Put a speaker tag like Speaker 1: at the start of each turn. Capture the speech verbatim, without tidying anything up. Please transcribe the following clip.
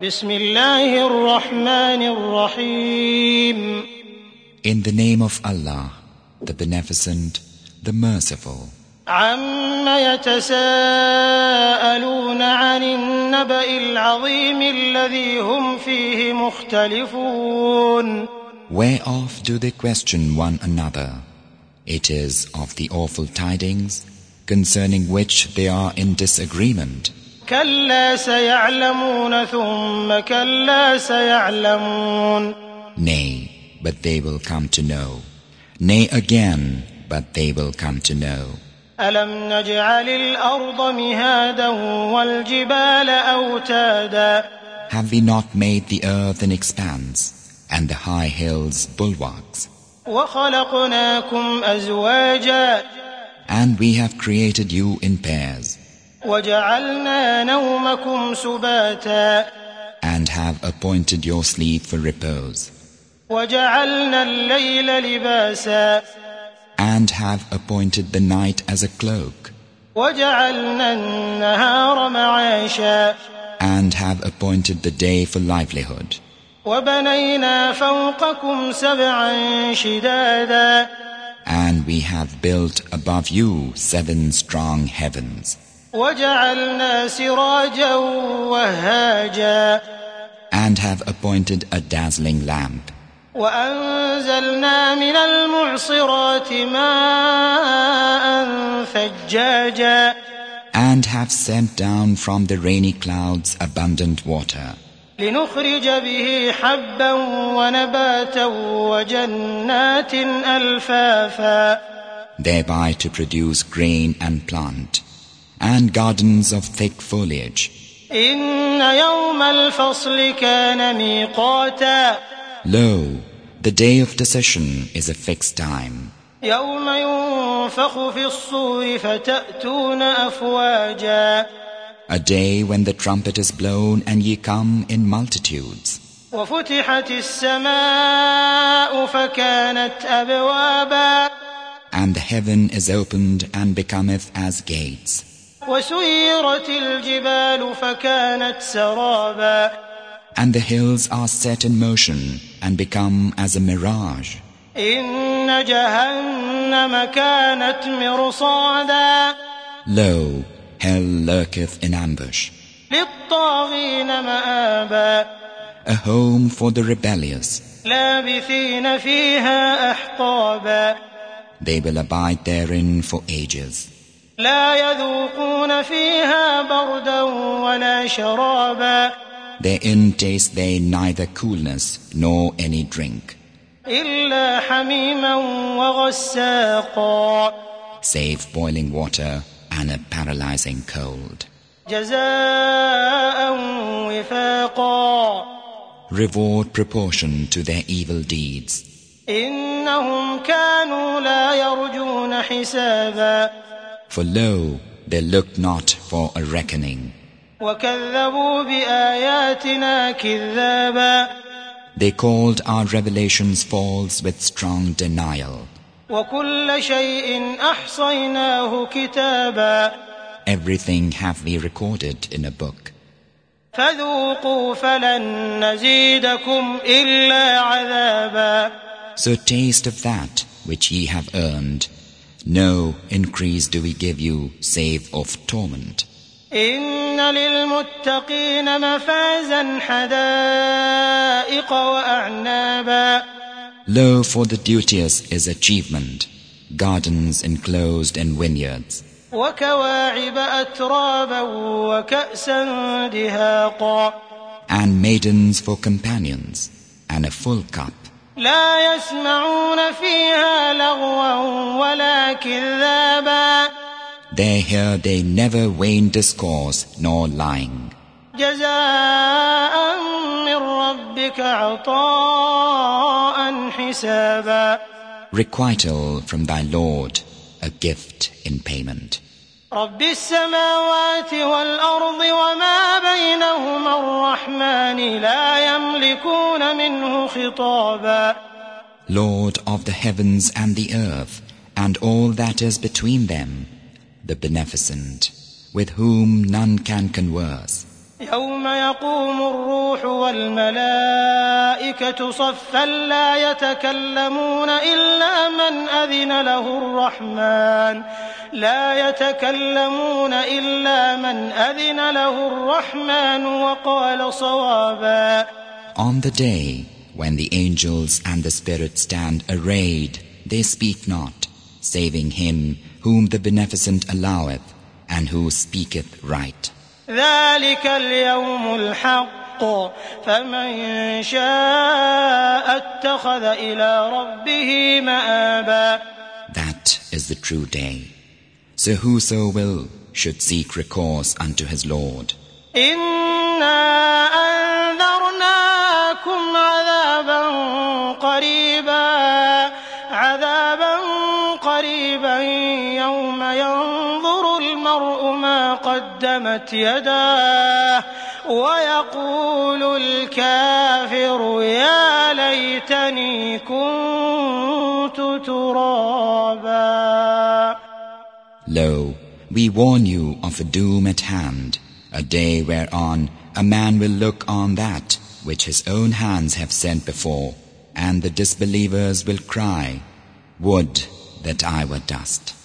Speaker 1: بسم الله الرحمن الرحيم.
Speaker 2: In the name of Allah, the Beneficent, the Merciful.
Speaker 1: عَمَّ يَتَسَاءَلُونَ عَنِ النَّبَإِ الْعَظِيمِ الَّذِي هُمْ فِيهِ مُخْتَلِفُونَ.
Speaker 2: Whereof do they question one another? It is of the awful tidings, concerning which they are in disagreement.
Speaker 1: كَلَّا سَيَعْلَمُونَ ثُمَّ كَلَّا سَيَعْلَمُونَ.
Speaker 2: Nay, but they will come to know. Nay again, but they will come to know.
Speaker 1: أَلَمْ نَجْعَلِ الْأَرْضَ مِهَادًا وَالْجِبَالَ أَوْتَادًا.
Speaker 2: Have we not made the earth an expanse, and the high hills bulwarks?
Speaker 1: وَخَلَقْنَاكُمْ أَزْوَاجًا.
Speaker 2: And we have created you in pairs.
Speaker 1: وَجَعَلْنَا نَوْمَكُمْ سُبَاتًا.
Speaker 2: And have appointed your sleep for repose.
Speaker 1: وَجَعَلْنَا اللَّيْلَ لِبَاسًا.
Speaker 2: And have appointed the night as a cloak.
Speaker 1: وَجَعَلْنَا النَّهَارَ مَعَاشًا.
Speaker 2: And have appointed the day for livelihood.
Speaker 1: وَبَنَيْنَا فَوْقَكُمْ سَبْعًا شِدَادًا.
Speaker 2: And we have built above you seven strong heavens.
Speaker 1: وَجَعَلْنَا سِرَاجًا وَهَّاجًا.
Speaker 2: And have appointed a dazzling lamp.
Speaker 1: وَأَنزَلْنَا مِنَ الْمُعْصِرَاتِ مَاءً ثَجَّاجًا.
Speaker 2: And have sent down from the rainy clouds abundant water.
Speaker 1: لِنُخْرِجَ بِهِ حَبًّا وَنَبَاتًا وَجَنَّاتٍ أَلْفَافًا.
Speaker 2: Thereby to produce grain and plant, and gardens of thick foliage.
Speaker 1: إِنَّ يَوْمَ الْفَصْلِ كَانَ مِيقَاتًا.
Speaker 2: Lo, the day of decision is a fixed time.
Speaker 1: يَوْمَ يُنفَخُ فِي الصُّورِ فَتَأْتُونَ أَفْوَاجًا.
Speaker 2: A day when the trumpet is blown and ye come in multitudes.
Speaker 1: وَفُتِحَتِ السَّمَاءُ فَكَانَتْ أَبْوَابًا.
Speaker 2: And the heaven is opened and becometh as gates.
Speaker 1: وَسُيِّرَتِ الْجِبَالُ فَكَانَتْ سَرَابًا.
Speaker 2: And the hills are set in motion and become as a mirage.
Speaker 1: إِنَّ جَهَنَّمَ كَانَتْ مِرْصَادًا.
Speaker 2: Lo, hell lurketh in ambush,
Speaker 1: لِلطَّاغِينَ مَآبًا.
Speaker 2: a home for the rebellious.
Speaker 1: لَابِثِينَ فِيهَا أَحْقَابًا.
Speaker 2: They will abide therein for ages.
Speaker 1: لَا يَذُوقُونَ فِيهَا بَرْدًا وَلَا شَرَابًا.
Speaker 2: Therein taste they neither coolness nor any drink,
Speaker 1: إِلَّا حَمِيمًا وَغَسَّاقًا.
Speaker 2: save boiling water and a paralyzing cold.
Speaker 1: جَزَاءً وِفَاقًا.
Speaker 2: Reward proportioned to their evil deeds.
Speaker 1: إِنَّهُمْ كَانُوا لَا يَرْجُونَ حِسَابًا.
Speaker 2: For lo, they looked not for a reckoning.
Speaker 1: وَكَذَّبُوا بِآيَاتِنَا كِذَّابًا.
Speaker 2: They called our revelations false with strong denial.
Speaker 1: وَكُلَّ شَيْءٍ أَحْصَيْنَاهُ كِتَابًا.
Speaker 2: Everything have we recorded in a book.
Speaker 1: فَذُوقُوا فَلَن نَّزِيدَكُمْ إِلَّا عَذَابًا.
Speaker 2: So taste of that which ye have earned. No increase do we give you save of torment.
Speaker 1: إِنَّ لِلْمُتَّقِينَ مَفَازًا حَدَائِقَ وَأَعْنَابًا.
Speaker 2: Lo, for the duteous is achievement, gardens enclosed in vineyards.
Speaker 1: وَكَوَاعِبَ أَتْرَابًا وَكَأْسًا دِهَاقًا.
Speaker 2: And maidens for companions, and a full cup.
Speaker 1: لَا يَسْمَعُونَ فِيهَا لَغْوًا وَلَا كِذَّابًا.
Speaker 2: There hear they never vain discourse nor lying.
Speaker 1: جَزَاءً مِّن رَّبِّكَ عَطَاءً حِسَابًا.
Speaker 2: Requital from thy Lord, a gift in payment.
Speaker 1: رَبِّ السَّمَاوَاتِ وَالْأَرْضِ وَمَا بَيْنَهُمَا الرَّحْمَٰنِ لَا يَمْلِكُونَ مِنْهُ خِطَابًا.
Speaker 2: Lord of the heavens and the earth, and all that is between them, the Beneficent, with whom none can converse.
Speaker 1: يوم يقوم الروح والملائكة صفا لا يتكلمون إلا من أذن له الرحمن لا يتكلمون إلا من أذن له الرحمن وقال صوابا.
Speaker 2: On the day when the angels and the spirits stand arrayed, they speak not, saving him whom the Beneficent alloweth, and who speaketh right.
Speaker 1: ذلك اليوم الحق فمن شاء اتخذ إلى ربه مآبا.
Speaker 2: That is the true day. So whoso will should seek recourse unto his Lord.
Speaker 1: إنا أنذرناكم عذابا قريبا عذابا قريبا يوم ينظر المرء ما قدمت يداه ويقول الكافر يا ليتني كنت ترابا.
Speaker 2: Lo, we warn you of a doom at hand, a day whereon a man will look on that which his own hands have sent before, and the disbelievers will cry, would that I were dust.